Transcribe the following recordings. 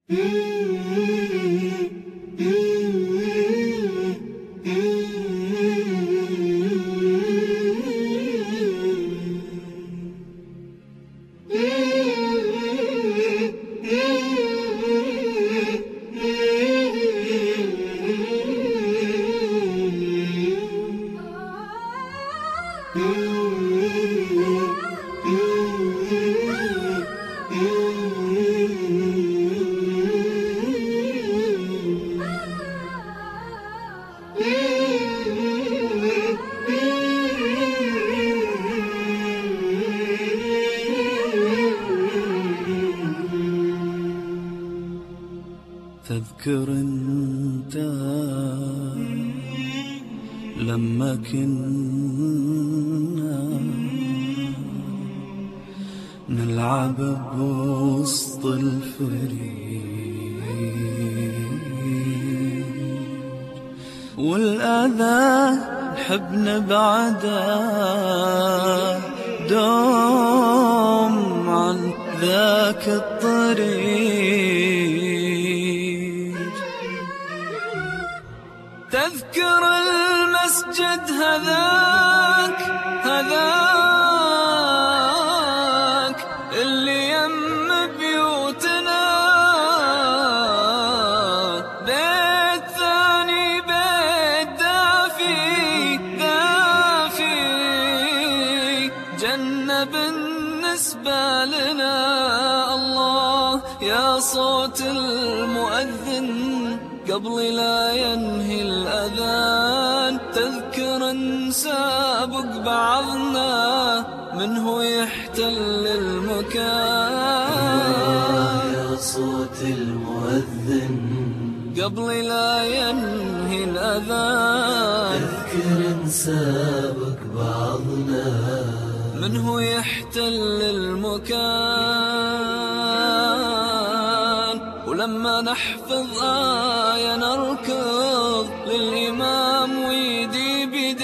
تذكر انت لما كنا نلعب بوسط الفريق والأذى نحب نبعده دوم عن ذاك الطريق. تذكر المسجد هذاك اللي يم بيوتنا، بيت ثاني بيت دافي جنة بالنسبة لنا. الله يا صوت المؤذن قبل لا ينهي الأذان، تذكر نسابق بعضنا منه يحتل المكان. يا صوت المؤذن قبل لا ينهي الأذان، تذكر نسابق بعضنا منه يحتل المكان. ولما نحفظ آية نركض للإمام ويدي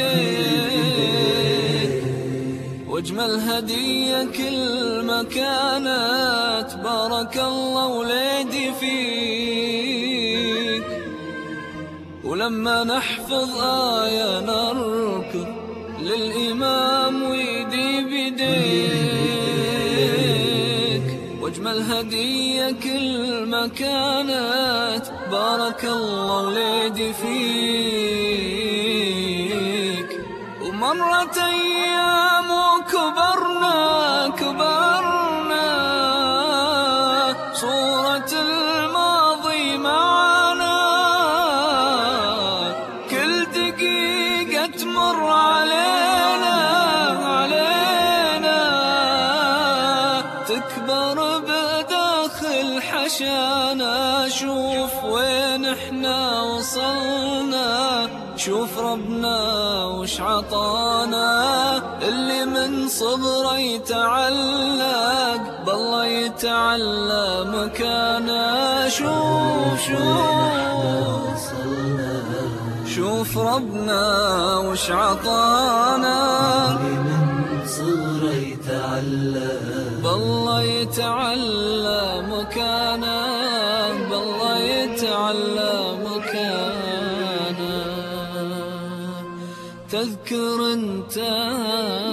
بيديه، واجمل هدية كل ما كانت بارك الله وليدي فيك. ولما نحفظ آية نركض للإمام ويدي بيديك، واجمل هدية كل ما كانت بارك الله وليدي فيك. ومرت أيام وكبرنا صورة الماضي معنا، كل دقيقة تمر علينا تكبر بداخل حشانا. شوف وين احنا وصلنا، شوف ربنا وش عطانا. اللي من صغره يتعلق بالله يتعلى مكانا. شوف ربنا وش عطانا. اللي من صغره يتعلق بالله يتعلى مكانا، بالله يتعلى مكانا. تذكر انت